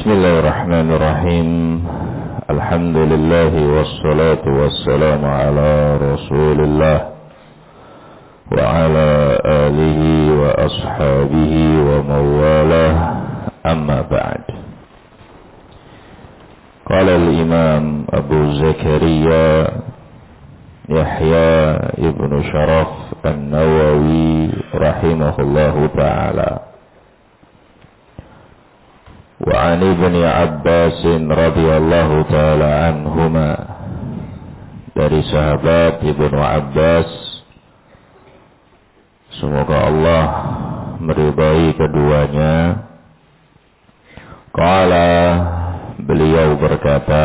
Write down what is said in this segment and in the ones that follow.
Bismillahirrahmanirrahim. Alhamdulillah wassalatu wassalamu ala Rasulillah wa ala alihi wa ashabihi wa mawalah, amma ba'd. Qala al-Imam Abu Zakaria Yahya ibn Sharaf an-Nawawi rahimahullahu ta'ala, wa an ibni Abbas radhiyallahu ta'ala anhuma, dari sahabat Ibnu Abbas, semoga Allah meridai keduanya. Qala, beliau berkata,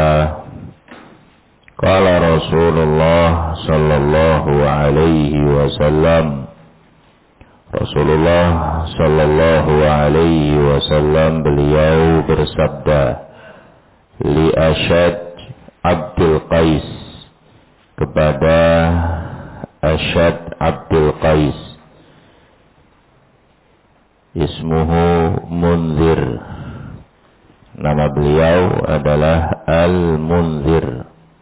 qala Rasulullah sallallahu alaihi wasallam, Rasulullah sallallahu alaihi wasallam beliau bersabda, li Ashad Abdul Qais, kepada Ashad Abdul Qais, ismuhu Munzir, nama beliau adalah Al-Munzir.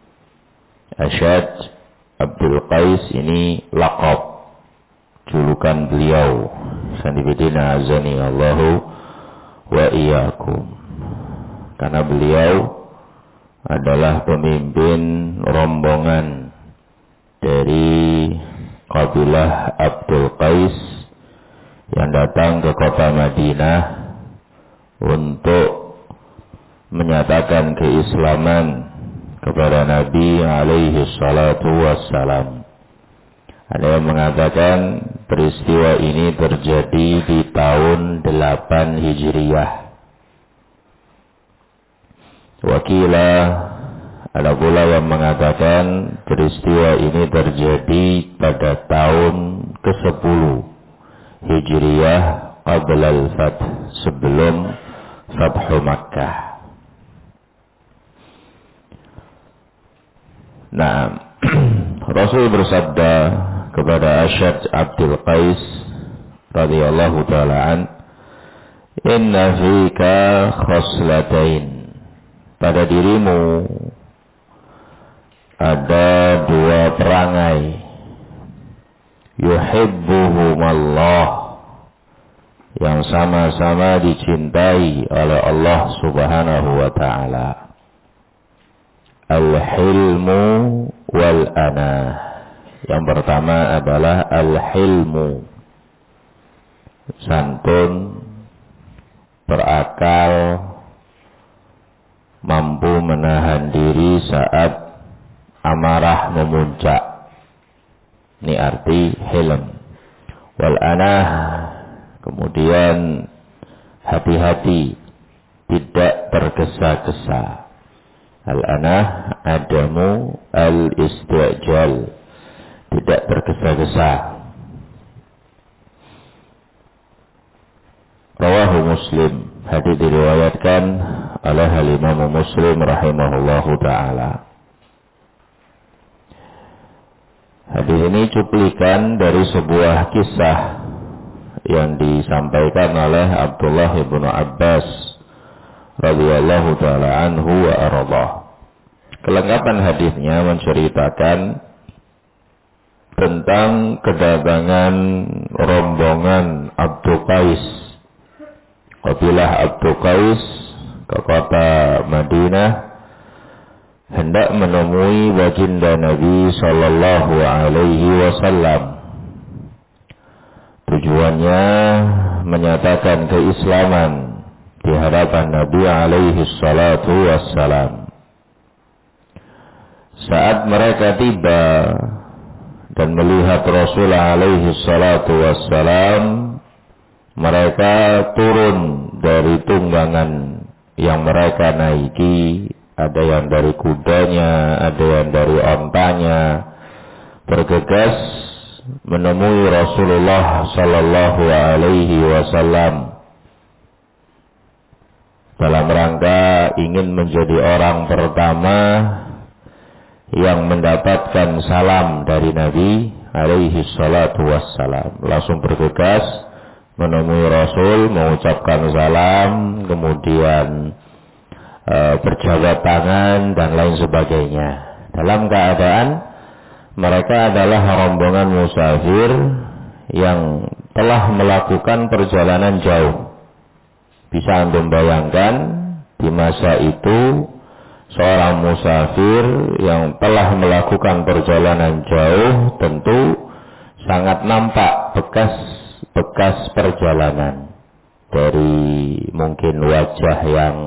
Ashad Abdul Qais ini laqab, julukan beliau. Sanibidina azani Allahu wa iyyakum. Karena beliau adalah pemimpin rombongan dari kabilah Abdul Qais yang datang ke kota Madinah untuk menyatakan keislaman kepada Nabi alaihi salatu wassalam. Ada yang mengatakan peristiwa ini terjadi di tahun 8 Hijriyah. Wakilah, ada pula yang mengatakan peristiwa ini terjadi pada tahun ke-10 Hijriyah qabla al-Fath, sebelum Fathu Makkah. Nah, Rasul bersabda kepada Ashad Abdul Qais radhiyallahu ta'ala an, inna fika khoslatain, pada dirimu ada dua perangai, yuhibbuhumallah, yang sama-sama dicintai oleh Allah subhanahu wa ta'ala. Al-hilmu wal-anah. Yang pertama adalah al-hilmu, santun, berakal, mampu menahan diri saat amarah memuncak. Ini arti hilm. Wal-anah, kemudian hati-hati, tidak tergesa-gesa. Al-anah adamu al-isti'jal, tidak tergesa-gesa. Rawahu Muslim, hadis diriwayatkan oleh Imam Muslim rahimahullahu ta'ala. Hadis ini cuplikan dari sebuah kisah yang disampaikan oleh Abdullah ibn Abbas radhiyallahu ta'ala anhu wa ardah. Kelengkapan hadisnya menceritakan tentang kedatangan rombongan Abdul Qais, kabilah Abdul Qais, ke kota Madinah hendak menemui baginda Nabi sallallahu alaihi wasallam. Tujuannya menyatakan keislaman di hadapan Nabi alaihi salatu wassalam. Saat mereka tiba dan melihat Rasulullah alaihi salatu wassalam, mereka turun dari tunggangan yang mereka naiki. Ada yang dari kudanya, ada yang dari ontanya, bergegas menemui Rasulullah sallallahu alaihi wasallam dalam rangka ingin menjadi orang pertama yang mendapatkan salam dari Nabi alaihi salatu wassalam. Langsung bergegas menemui Rasul, mengucapkan salam, kemudian berjabat tangan dan lain sebagainya. Dalam keadaan mereka adalah rombongan musafir yang telah melakukan perjalanan jauh. Bisa Anda bayangkan di masa itu seorang musafir yang telah melakukan perjalanan jauh tentu sangat nampak bekas perjalanan dari mungkin wajah yang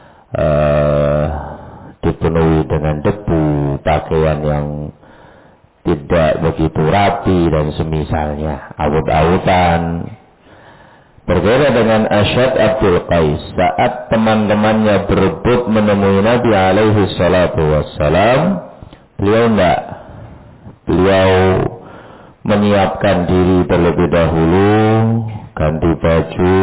dipenuhi dengan debu, pakaian yang tidak begitu rapi dan semisalnya, awut-awutan. Berbeda dengan Asyad Abdul Qais, saat teman-temannya berebut menemui Nabi alaihi salatu wassalam, beliau menyiapkan diri terlebih dahulu, ganti baju,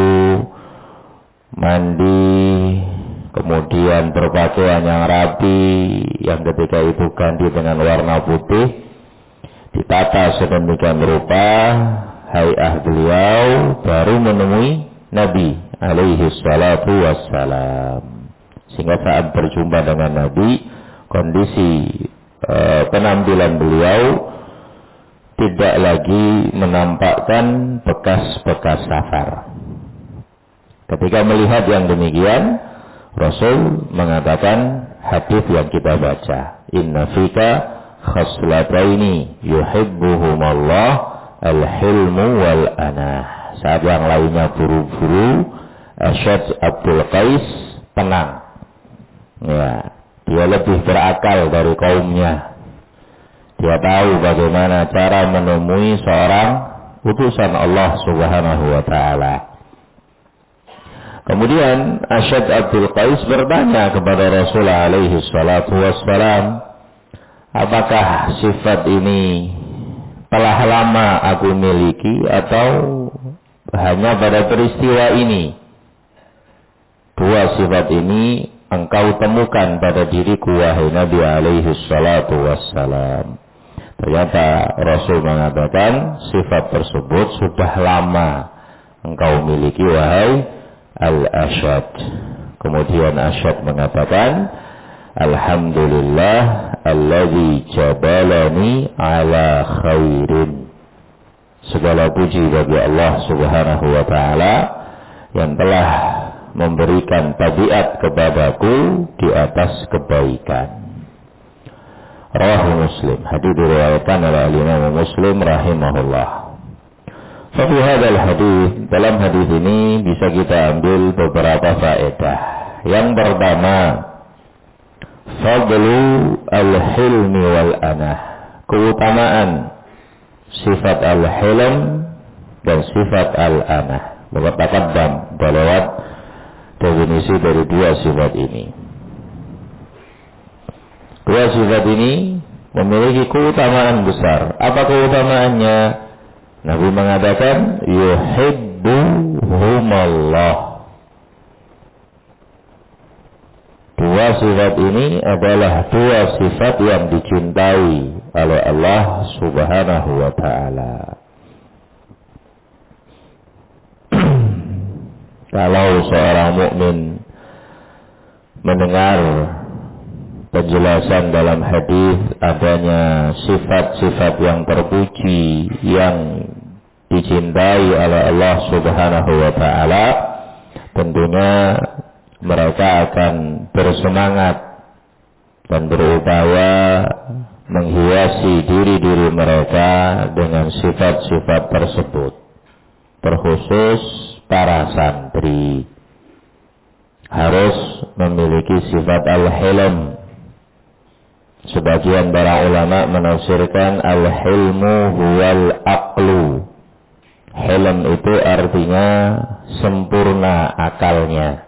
mandi, kemudian berpakaian yang rapi, yang ketika itu ganti dengan warna putih, ditata sedemikian rupa, hay'ah beliau baru menemui Nabi alaihi salatu wassalam. Sehingga saat berjumpa dengan Nabi, kondisi penampilan beliau tidak lagi menampakkan bekas-bekas safar. Ketika melihat yang demikian, Rasul mengatakan hadis yang kita baca, inna fika khaslataini yuhibbuhumallah al-hilmu wal anah. Saat yang lainnya buru-buru, Asyad Abdul Qais tenang. Ya, dia lebih berakal dari kaumnya. Dia tahu bagaimana cara menemui seorang utusan Allah Subhanahu wa taala. Kemudian Asyad Abdul Qais bertanya kepada Rasulullah alaihi salatu wassalam, apakah sifat ini telah lama aku miliki atau hanya pada peristiwa ini? Dua sifat ini engkau temukan pada diriku wahai Nabi alaihi salatu wassalam. Ternyata Rasul mengatakan sifat tersebut sudah lama engkau miliki wahai Al-Asyad. Kemudian Asyad mengatakan, alhamdulillah alladzi jabalani ala khairin. Segala puji bagi Allah Subhanahu wa taala yang telah memberikan tabiat kepadaku di atas kebaikan. Rawahu Muslim. Hadis diriwayatkan oleh Imam Muslim rahimahullah. Fi hadzal hadis, dalam hadis ini bisa kita ambil beberapa faedah. Yang pertama, fadlu al-hilmi wal anah, keutamaan sifat al-hilm dan sifat al-anah. Taqaddam lewat definisi dari dua sifat ini. Dua sifat ini memiliki keutamaan besar. Apa keutamaannya? Nabi mengatakan yuhibbuhumallah. Dua sifat ini adalah dua sifat yang dicintai oleh Allah Subhanahu wa ta'ala. Kalau seorang mukmin mendengar penjelasan dalam hadis adanya sifat-sifat yang terpuji yang dicintai oleh Allah Subhanahu wa ta'ala, tentunya mereka akan bersemangat dan berupaya menghiasi diri-diri mereka dengan sifat-sifat tersebut. Terkhusus para santri harus memiliki sifat al-hilm. Sebagian para ulama menafsirkan al-hilmu huwal aqlu. Hilm itu artinya sempurna akalnya.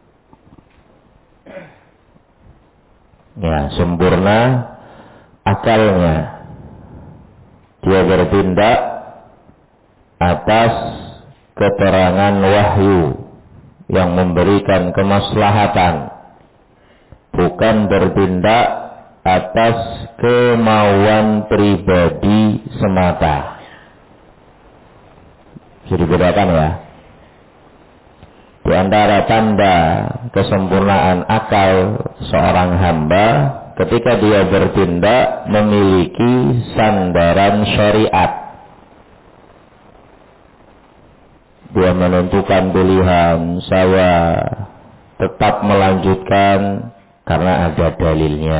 Ya, sempurna akalnya. Dia bertindak atas keterangan wahyu yang memberikan kemaslahatan, bukan bertindak atas kemauan pribadi semata. Bisa dibedakan ya. Di antara tanda kesempurnaan akal seorang hamba ketika dia bertindak memiliki sandaran syariat. Dia menentukan pilihan, saya tetap melanjutkan karena ada dalilnya.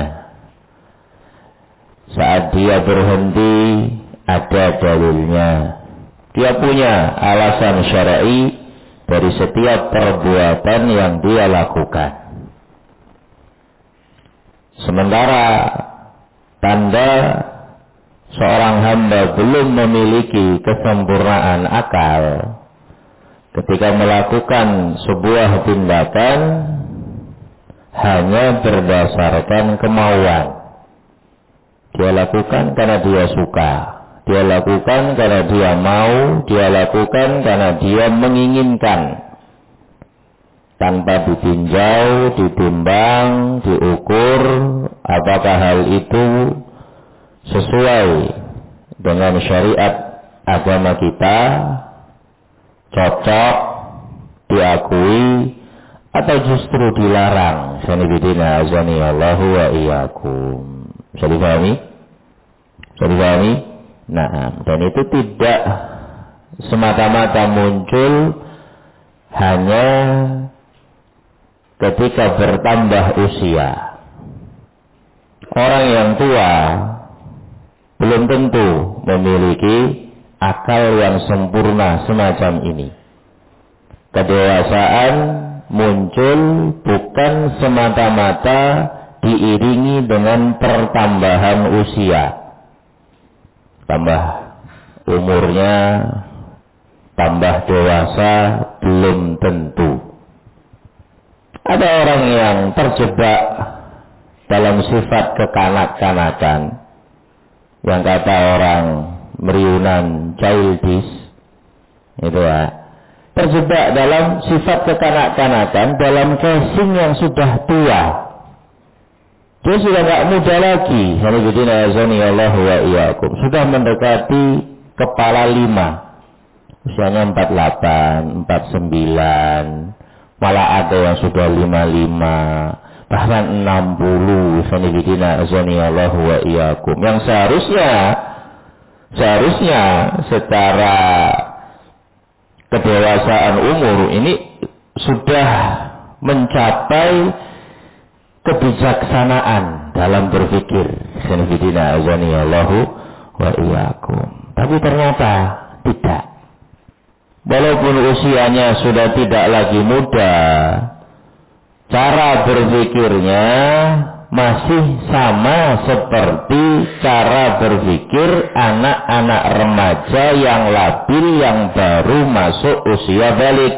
Saat dia berhenti, ada dalilnya. Dia punya alasan syar'i dari setiap perbuatan yang dia lakukan. Sementara tanda seorang hamba belum memiliki kesempurnaan akal ketika melakukan sebuah tindakan hanya berdasarkan kemauan. Dia lakukan karena dia suka. Dia lakukan karena dia mau, dia lakukan karena dia menginginkan. Tanpa ditinjau, ditimbang, diukur, apakah hal itu sesuai dengan syariat agama kita, cocok, diakui, atau justru dilarang. Sanibidina azani Allahu wa iyyakum. Bisa dipahami? Bisa dipahami? Nah, dan itu tidak semata-mata muncul hanya ketika bertambah usia. Orang yang tua belum tentu memiliki akal yang sempurna semacam ini. Kedewasaan muncul bukan semata-mata diiringi dengan pertambahan usia. Tambah umurnya, tambah dewasa, belum tentu. Ada orang yang terjebak dalam sifat kekanak-kanakan, yang kata orang meriunan childish, itu ya. Terjebak dalam sifat kekanak-kanakan, dalam casing yang sudah tua. Dia sudah tidak muda lagi. Sudah mendekati kepala 5. Usianya 48, 49. Malah ada yang sudah 55. Bahkan 60. Yang seharusnya secara kedewasaan umur ini sudah mencapai kebijaksanaan dalam berpikir. Tapi ternyata tidak. Walaupun usianya sudah tidak lagi muda, cara berpikirnya masih sama seperti cara berpikir anak-anak remaja yang labil yang baru masuk usia balik.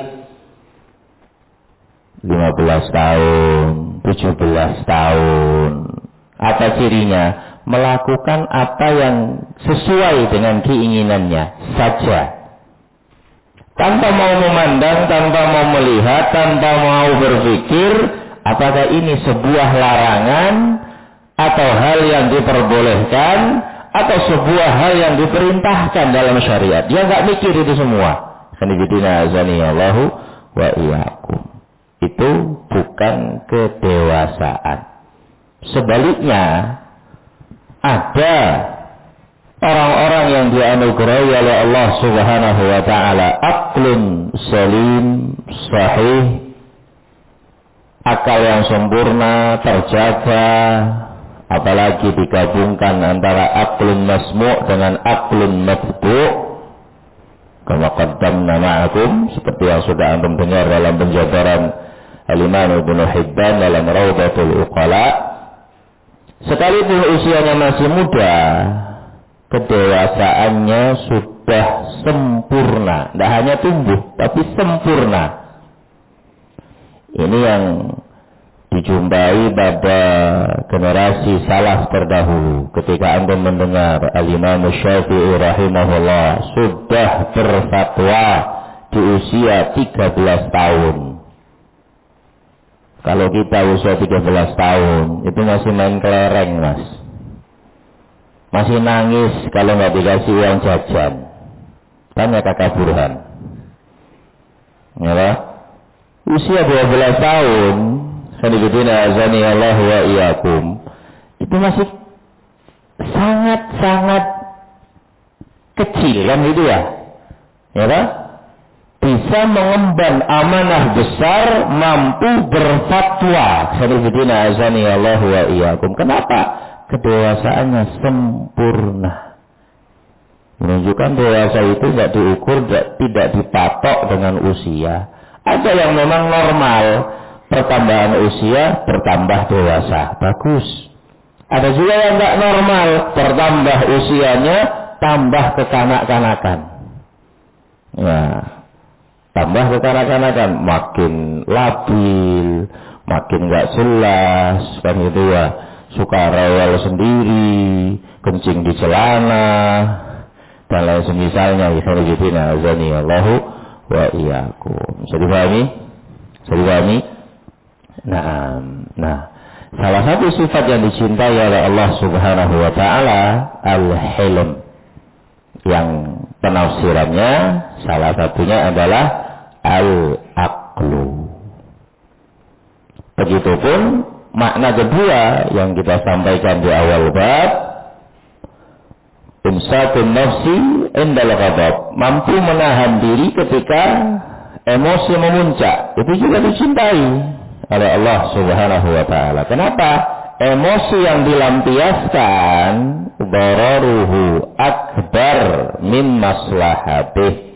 15 tahun, 17 tahun. Apa cirinya? Melakukan apa yang sesuai dengan keinginannya saja. Tanpa mau memandang, tanpa mau melihat, tanpa mau berpikir, apakah ini sebuah larangan, atau hal yang diperbolehkan, atau sebuah hal yang diperintahkan dalam syariat. Dia nggak mikir itu semua. Sanibidina azani Allahu wa iyyakum. Itu bukan kedewasaan. Sebaliknya, ada orang-orang yang dianugerahi oleh Allah Subhanahu wa taala aqlun salim, sahih, akal yang sempurna, terjaga, apalagi digabungkan antara aqlun masmu' dengan aqlun matbu'. Kama qaddamna ma'akum, seperti yang sudah antum dengar dalam penjabaran Al-Imam Ibnu Hibban dalam Raudatul Uqala. Sekalipun usianya masih muda, kedewasaannya sudah sempurna. Tidak hanya tumbuh, tapi sempurna. Ini yang dijumpai pada generasi salaf terdahulu. Ketika anda mendengar Al-Imam Syafi'i rahimahullah sudah berfatwa di usia 13 tahun. Kalau kita usia 13 tahun, itu masih main kelereng, mas. Masih nangis kalau nggak dikasih uang jajan. Tanya kakak Burhan. Ya, usia 12 tahun, sanibidina azani Allah wa iyyakum, itu masih sangat-sangat kecil kan gitu ya. Ya kan? Bisa mengemban amanah besar, mampu berfatwa. Sanibidina azani Allah wa iyyakum. Kenapa? Kedewasaannya sempurna. Menunjukkan dewasa itu tidak diukur, tidak dipatok dengan usia. Ada yang memang normal, pertambahan usia bertambah dewasa, bagus. Ada juga yang tidak normal, bertambah usianya tambah kekanak-kanakan. Ya, tambah kekanak-kanakan, makin labil, makin nggak jelas, kan gitu ya. Suka rewel sendiri, kencing di celana, dan lain semisalnya. Ikhwanifidina azani Allahu wa iyyakum. Bisa dipahami? Nah, salah satu sifat yang dicintai oleh Allah Subhanahu wa taala al-hilm. Yang penafsirannya salah satunya adalah al-aqlu. Begitupun makna kedua yang kita sampaikan di awal bab, imsakun nafsi indal ghadab, mampu menahan diri ketika emosi memuncak. Itu juga dicintai oleh Allah Subhanahu wa taala. Kenapa? Emosi yang dilampiaskan dararuhu akbar min maslahatih.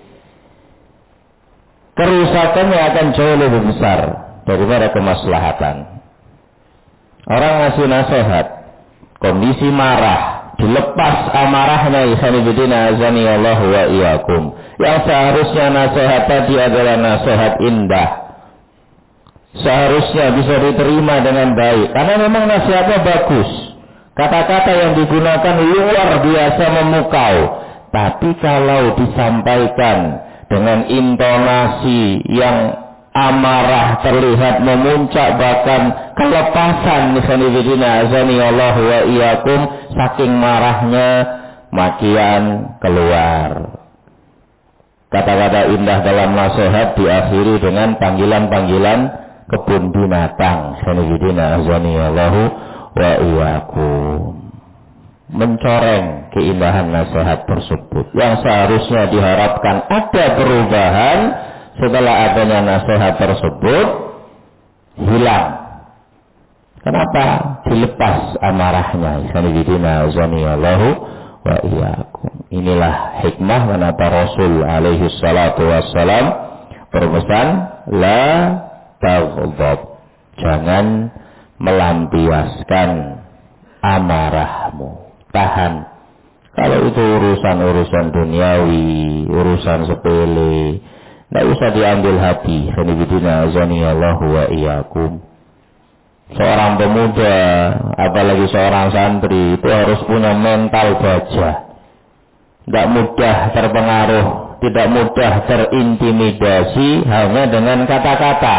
Kerusakannya akan jauh lebih besar daripada kemaslahatan. Orang ngasih nasihat, kondisi marah, dilepas amarahnya, ikhwanifidina azani Allah wa iyyakum. Yang seharusnya nasihat tadi adalah nasihat indah, seharusnya bisa diterima dengan baik, karena memang nasihatnya bagus, kata-kata yang digunakan luar biasa memukau. Tapi kalau disampaikan dengan intonasi yang amarah, terlihat memuncak, bahkan kelepasan, ikhwanifidina azani Allah wa iyyakum, saking marahnya makian keluar. Kata-kata indah dalam nasihat diakhiri dengan panggilan-panggilan kebun binatang. Ikhwanifidina azani Allah wa iyyakum. Mencoreng keindahan nasihat tersebut. Yang seharusnya diharapkan ada perubahan setelah adanya nasihat tersebut hilang. Kenapa? Dilepas amarahnya. Ikhwanifidina azani Allah wa iyyakum. Inilah hikmah kenapa Rasul alaihi salatu wassalam berpesan la taghdab, jangan melampiaskan amarahmu, tahan. Kalau itu urusan-urusan duniawi, urusan sepele, tidak usah diambil hati. Sanibidina azani Allah wa iyyakum. Seorang pemuda, apalagi seorang santri, itu harus punya mental baja. Tidak mudah terpengaruh, tidak mudah terintimidasi hanya dengan kata-kata.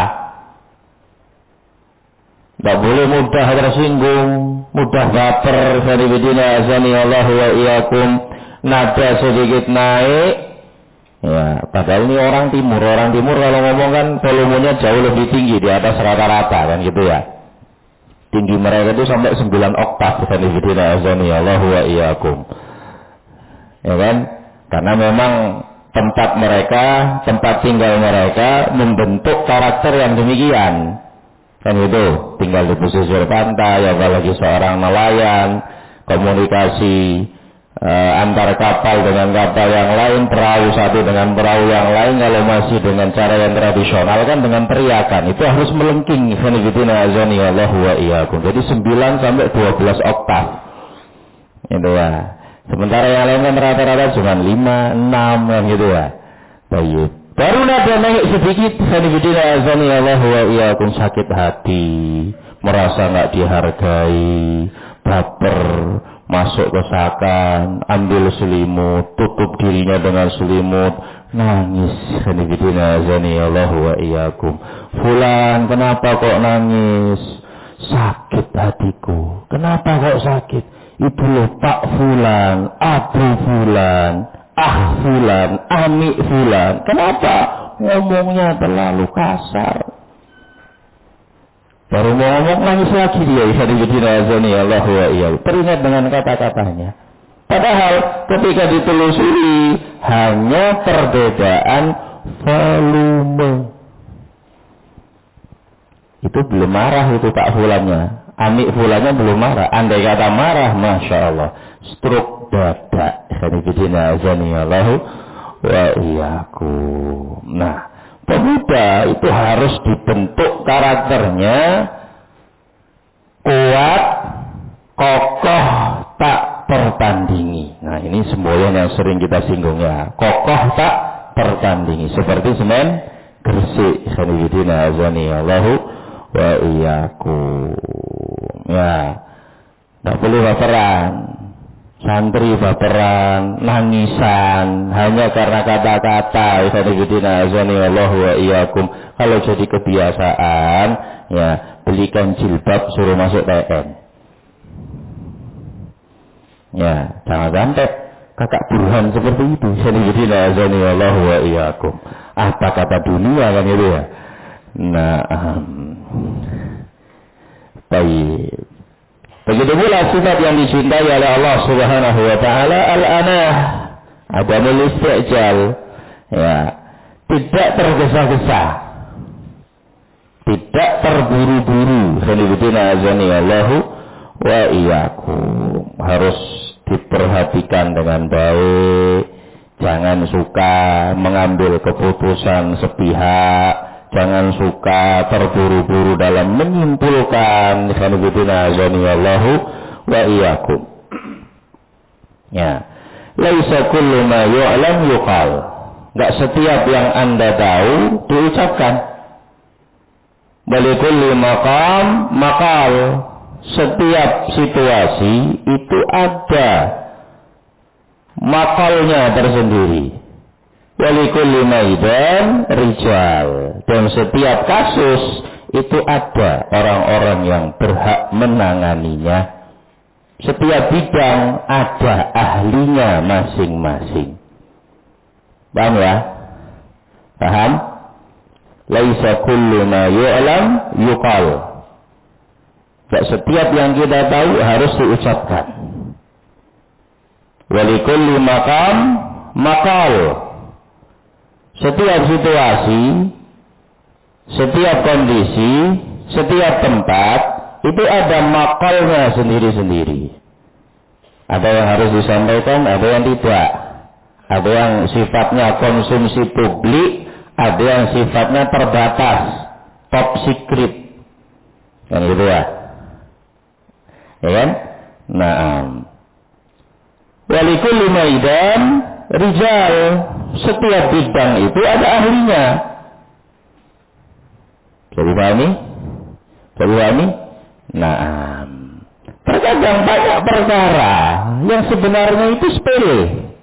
Tidak boleh mudah tersinggung, mudah baper. Sanibidina azani Allah wa iyyakum. Nada sedikit naik, ya, padahal ini orang timur kalau ngomong kan volumenya jauh lebih tinggi di atas rata-rata kan gitu ya. Tinggi mereka itu sampai 9 oktav. Sanibidina azani Allah wa iyyakum. Ya kan? Karena memang tempat mereka, tempat tinggal mereka membentuk karakter yang demikian. Kan itu, tinggal di pesisir pantai, apalagi seorang nelayan, komunikasi antar kapal dengan kapal yang lain, perahu satu dengan perahu yang lain, kalau masih dengan cara yang tradisional kan dengan teriakan, itu harus melengking. Sanibidina azani Allah wa iyyakum. Jadi 9 sampai 12 oktav. Itu ya. Sementara yang lain kan rata-rata cuma 5, 6 kan gitu ya. Baik. Baru nada naik sedikit, sanibidina azani Allah wa iyyakum, sakit hati, merasa nggak dihargai, baper, masuk ke sakan, ambil selimut, tutup dirinya dengan selimut, nangis. Sanibidina azani Allah wa iyyakum. Fulan, kenapa kok nangis? Sakit hatiku. Kenapa kok sakit? Itu loh Pak Fulan, Abu Fulan, Fulan, Ami Fulan. Kenapa? Ngomongnya terlalu kasar. Baru mau ngomong nangis lagi dia. Allah wa iyyakum. Teringat dengan kata-katanya. Padahal ketika ditelusuri hanya perbedaan volume. Itu belum marah itu Pak Fulannya. Amik Fulannya belum marah. Andai kata marah, Masya Allah, stroke dada. Allah wa iyyakum. Nah, pemuda itu harus dibentuk karakternya kuat, kokoh, tak tertandingi. Nah, ini semboyan yang sering kita singgung ya. Kokoh tak tertandingi. Seperti semen Gresik. Allahu wa iyyakum. Ya, tak boleh baperan. Santri baperan, nangisan, hanya karena kata-kata. Allahu wa iyyakum. Kalau jadi kebiasaan, ya belikan jilbab suruh masuk TN. Ya, jangan sampai kakak Burhan seperti itu. Allahu wa iyyakum. Apa kata dunia kan itu ya? Nah, baik. Begitu pula sifat yang dicintai oleh Allah Subhanahu wa taala al-anah, adamul istijal. Ya, tidak tergesa-gesa. Tidak terburu-buru. Allahu wa iyyakum. Harus diperhatikan dengan baik. Jangan suka mengambil keputusan sepihak. Jangan suka terburu-buru dalam menyimpulkan. Allahu wa iyyakum. Ya. Laisa kullu ma yu'lam yuqal. Enggak setiap yang Anda tahu diucapkan. Balikulli maqam maqal. Setiap situasi itu ada makalnya tersendiri. Walikulli maidan rijal. Dan setiap kasus itu ada orang-orang yang berhak menanganinya. Setiap bidang ada ahlinya masing-masing. Paham ya? Paham? Laisa kullu ma yu'lam yuqal. Tak setiap yang kita tahu harus diucapkan. Walikulli maqam maqal. Setiap situasi, setiap kondisi, setiap tempat itu ada makalnya sendiri-sendiri. Ada yang harus disampaikan, ada yang tidak. Ada yang sifatnya konsumsi publik, ada yang sifatnya terbatas, top secret. Kan gitu ya? Ya kan? Naam. Walikulli maidan rijal. Setiap bidang itu ada ahlinya. Jadi pahami? Jadi pahami? Naam. Terkadang banyak perkara yang sebenarnya itu sepele,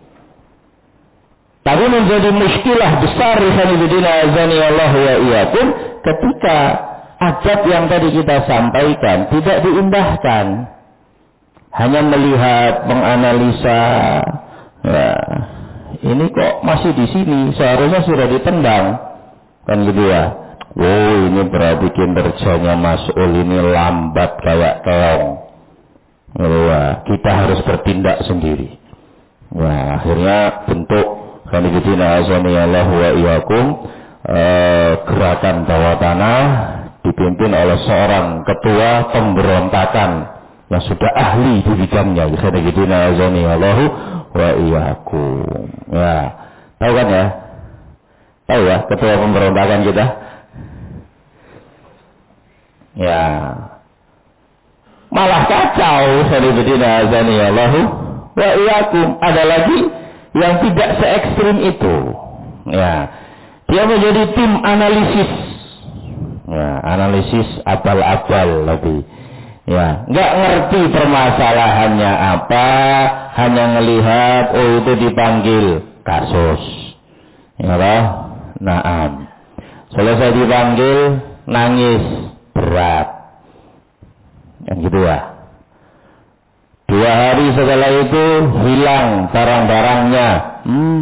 tapi menjadi muskilah besar Allah wa iyyakum ketika adab yang tadi kita sampaikan tidak diindahkan. Hanya melihat, menganalisa, ya, ini kok masih di sini, seharusnya sudah ditendang. Kan gitu ya. Oh, ini berarti kinerjanya Mas'ul ini lambat kayak keong. Ya, kita harus bertindak sendiri. Nah, akhirnya bentuk Allah wa iyyakum gerakan bawah tanah dipimpin oleh seorang ketua pemberontakan yang sudah ahli di bidangnya. Allah wa iyyakum. Ya, tahu kan ya? Tahu ya ketua pemberontakan kita? Ya. Malah kacau. Allah wa iyyakum. Ada lagi yang tidak se ekstrim itu. Ya. Dia menjadi tim analisis. Ya, analisis abal-abal lebih. Ya, nggak ngerti permasalahannya apa, hanya ngelihat oh itu dipanggil kasus. Ya lah, naam. Selesai dipanggil nangis berat. Yang gitu ya. 2 hari setelah itu hilang barang-barangnya.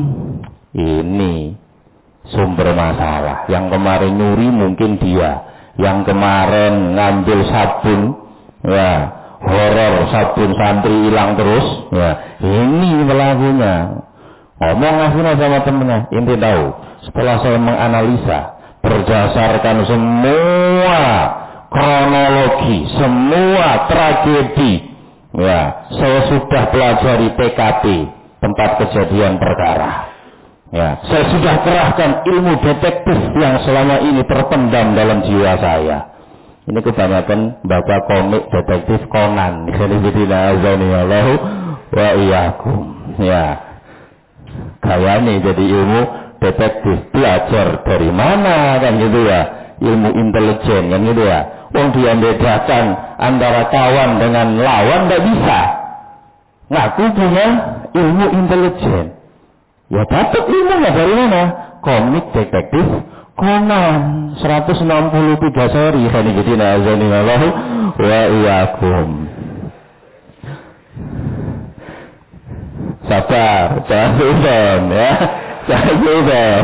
Ini sumber masalah. Yang kemarin nyuri mungkin dia. yang kemarin ngambil sabun, ya, horor sabun santri hilang terus, ya, ini pelakunya. Ngomong akhirnya sama temennya, inti tahu, setelah saya menganalisa berdasarkan semua kronologi, semua tragedi, ya, saya sudah pelajari TKP, tempat kejadian perkara. Ya, saya sudah kerahkan ilmu detektif yang selama ini terpendam dalam jiwa saya. Ini kebanyakan baca komik detektif Conan. Allahu wa iyyakum. Ya, kayaknya jadi ilmu detektif, belajar dari mana kan gitu ya? Ilmu intelijen kan gitu ya. Wong dia bedakan antara kawan dengan lawan tidak bisa. Ngaku punya ilmu intelijen. Ya dapat ilmunya dari mana? Komik detektif Conan 163 seri. Allahu wa iyyakum. Sabar, jangan susun ya. Jangan susun.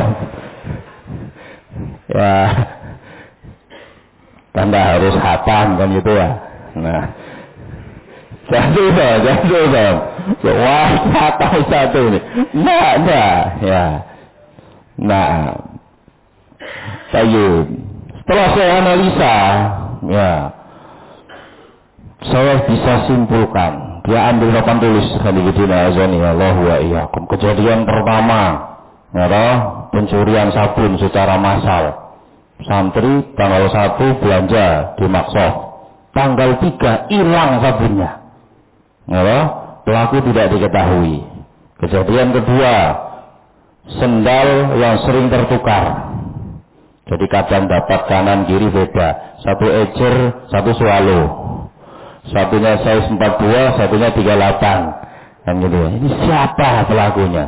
Ya. Anda harus hatam kan gitu ya. Nah. Jangan susun. Wah, satu ini. Nah, ya. Nah, Tayyib. Setelah saya analisa, ya, saya bisa simpulkan. Dia ambil papan tulis Allahu wa iyyakum. Kejadian pertama, ya, pencurian sabun secara massal. Santri tanggal 1 belanja di Maksoh. Tanggal 3 hilang sabunnya. Ya, pelaku tidak diketahui. Kejadian kedua, sendal yang sering tertukar. Jadi kadang dapat kanan kiri beda. Satu ecer, satu swallow. Satunya size 42, satunya 38. Kan gitu ya. Ini siapa pelakunya?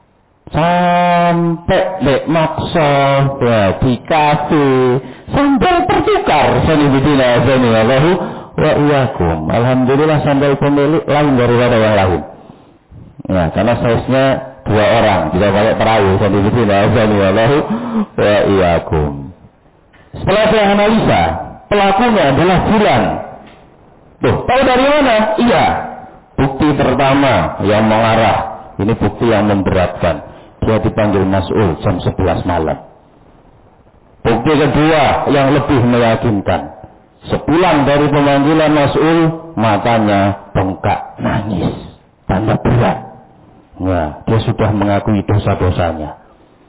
Sampai di Maksoh, ya, di kafe, sandal tertukar. Allahu wa iyyakum. Alhamdulillah sandal pemilik lain daripada yang lain. Ya, karena size-nya 2 orang, tidak pakai perahu. Allahu wa iyyakum. Setelah saya analisa, pelakunya adalah Fulan. Tuh, tahu dari mana? Iya. Bukti pertama yang mengarah, ini bukti yang memberatkan. Dia dipanggil mas'ul jam 11 malam. Bukti kedua yang lebih meyakinkan. Sepulang dari pemanggilan mas'ul, matanya bengkak, nangis, tanda berat. Nah, dia sudah mengakui dosa-dosanya.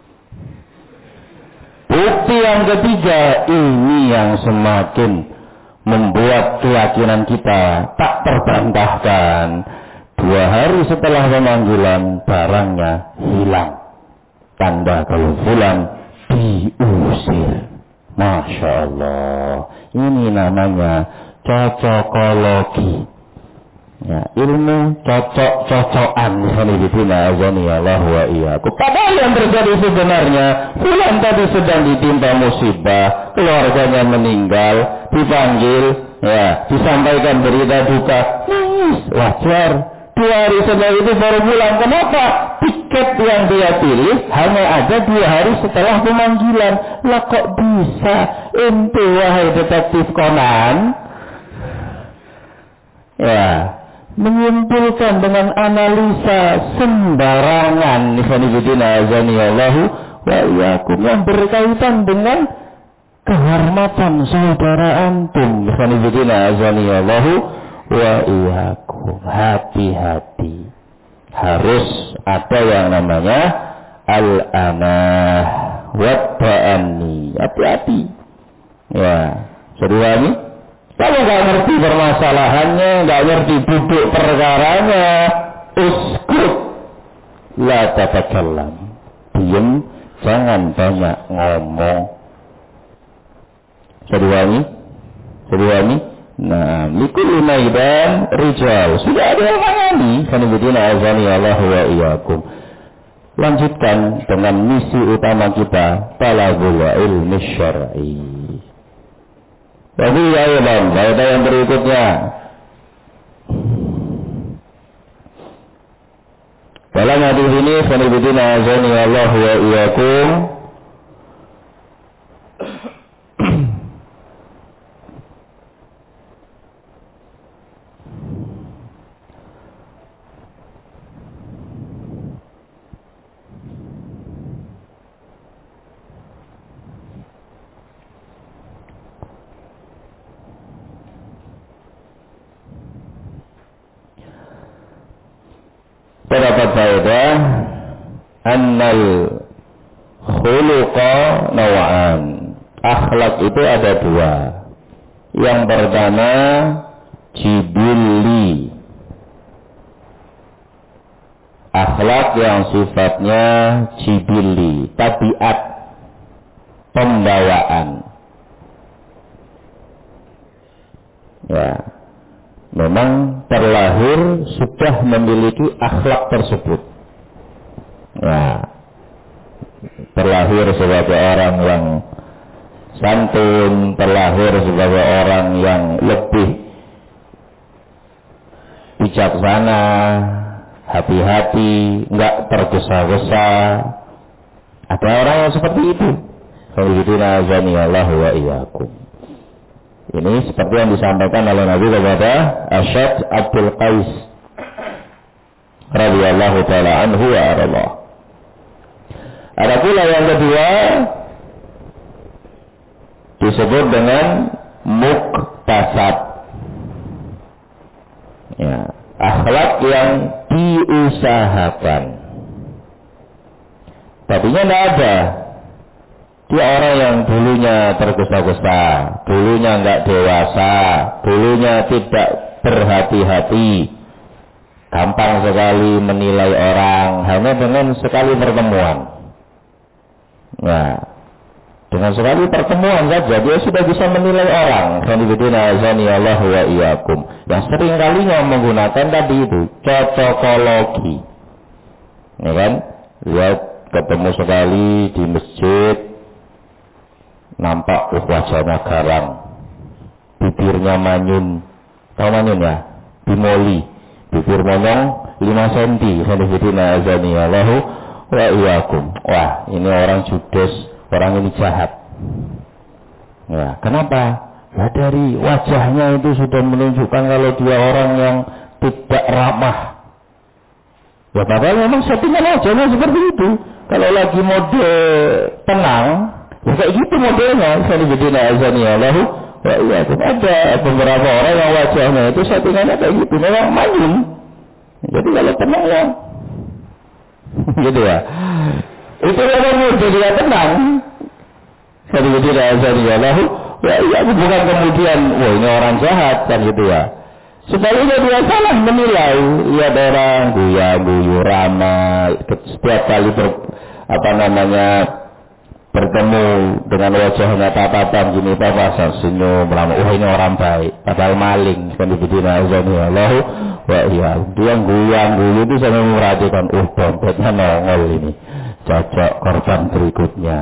Bukti yang ketiga, ini yang semakin membuat keyakinan kita tak terbantahkan. 2 hari setelah pemanggilan, barangnya hilang. Tanda kalau Fulan diusir. Masya Allah. Ini namanya cocokologi. Ya, ilmu cocok-cocokan. Allahu wa iyyakum. Padahal yang terjadi sebenarnya, Fulan tadi sedang ditimpa musibah, keluarganya meninggal, dipanggil, ya, disampaikan berita duka, nangis, wajar. 2 hari setelah itu baru pulang. Kenapa? Tiket yang dia pilih hanya ada 2 hari setelah pemanggilan. Lah kok bisa? Ente wahai detektif Conan, ya, menyimpulkan dengan analisa sembarangan Allahu wa iyyakum yang berkaitan dengan kehormatan saudara antum. Allahu wa iyyakum. Hati-hati. Harus ada yang namanya al-anah wa ta'anni. Hati-hati. Ya, kedua ini, kalau nggak ngerti permasalahannya, nggak ngerti duduk perkaranya, uskut, la tatakallam, diam, jangan banyak ngomong. Kedua ini, nah, likul maidan rijal, sudah ada yang mengani. Allahu wa iyyakum. Lanjutkan dengan misi utama kita, talabul ilmi syar'i. Jadi ya Bang, ada yang berikutnya. Dalam hadis ini, Allahu wa iyyakum, Terdapat faedah annal khuluqa naw'an. Akhlak itu ada dua. Yang pertama jibilli, akhlak yang sifatnya jibilli, tabiat, pembawaan. Ya, memang terlahir sudah memiliki akhlak tersebut. Ya, terlahir sebagai orang yang santun, terlahir sebagai orang yang lebih bijaksana, hati-hati, enggak tergesa-gesa. Ada orang yang seperti itu. Sayyidina azanillahu wa iyyakum. Ini seperti yang disampaikan oleh Nabi kepada Asyad Abdul Qais radhiyallahu taala anhu wa arda. Ada pula yang kedua disebut dengan muktasab. Ya, akhlak yang diusahakan. Tadinya tidak ada. Dia orang yang dulunya tergesa-gesa, dulunya enggak dewasa, dulunya tidak berhati-hati, gampang sekali menilai orang hanya dengan sekali pertemuan. Nah, dengan sekali pertemuan saja dia sudah bisa menilai orang. Allahu wa iyyakum. Yang sering kalinya menggunakan tadi itu cocokologi. Ya kan? Lihat ketemu sekali di masjid, nampak wajahnya garang, bibirnya manyun. Tahu manyun ya? Bimoli, bibir monyong 5 cm. Allahu wa iyyakum. Wah, ini orang judes, orang ini jahat. Ya, kenapa? Ya, dari wajahnya itu sudah menunjukkan kalau dia orang yang tidak ramah. Ya, padahal memang settingan wajahnya seperti itu. Kalau lagi mode tenang, ya kayak gitu modelnya. Allahu wa iyyakum. Ada beberapa orang yang wajahnya itu settingannya kayak gitu, memang manyun. Jadi kalau tenang ya gitu ya. Itu memang mode dia tenang. Allahu wa iyyakum, bukan kemudian wah ini orang jahat kan gitu ya. Sebaliknya dia salah menilai. Lihat orang guya-guyu ramai, setiap kali bertemu dengan wajahnya tatapan gini pasang senyum ramai. Wah ini orang baik, padahal maling kan Allahu wa iyyakum. Dia guya-guyu itu sampai memperhatikan, dompetnya nongol ini, cocok korban berikutnya.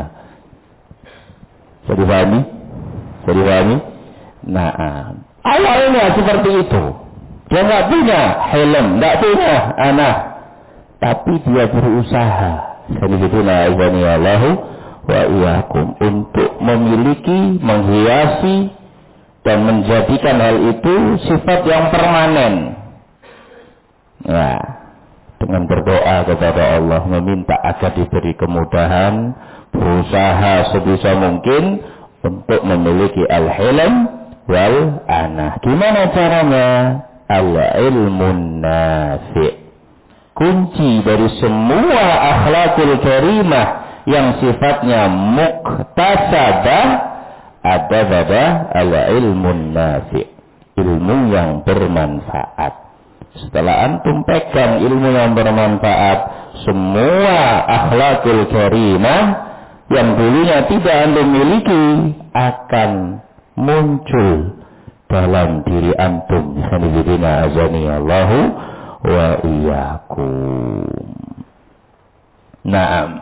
Jadi pahami? Nah, awalnya seperti itu. Dia nggak punya helm, nggak punya anak, tapi dia berusaha. Allahu wa iyyakum untuk memiliki, menghiasi dan menjadikan hal itu sifat yang permanen. Nah, dengan berdoa kepada Allah, meminta agar diberi kemudahan, berusaha sebisa mungkin untuk memiliki al-hilm wal anah. Gimana caranya? Al-ilmun nafi'. Kunci dari semua akhlakul karimah yang sifatnya muktasabah ada pada al-ilmun nafi', ilmu yang bermanfaat. Setelah antum pegang ilmu yang bermanfaat, semua akhlakul karimah yang dulunya tidak antum miliki akan muncul dalam diri antum. Allahu wa iyyakum. Naam.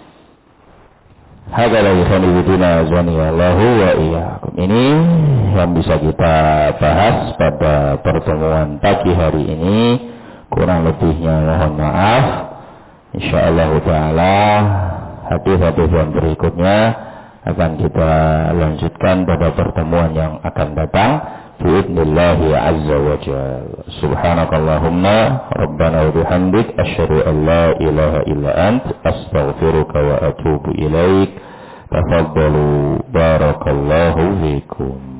Hadalah Allahu wa iyyakum. Ini yang bisa kita bahas pada pertemuan pagi hari ini. Kurang lebihnya mohon maaf. Insyaallah taala hadis-hadis yang berikutnya akan kita lanjutkan pada pertemuan yang akan datang. Bi'idnillahi azza wa jalla. Subhanakallahumma rabbana wa bihamdik asyhadu an la ilaha illa ant astaghfiruka wa atubu ilaik. Tafaddalu barakallahu fikum.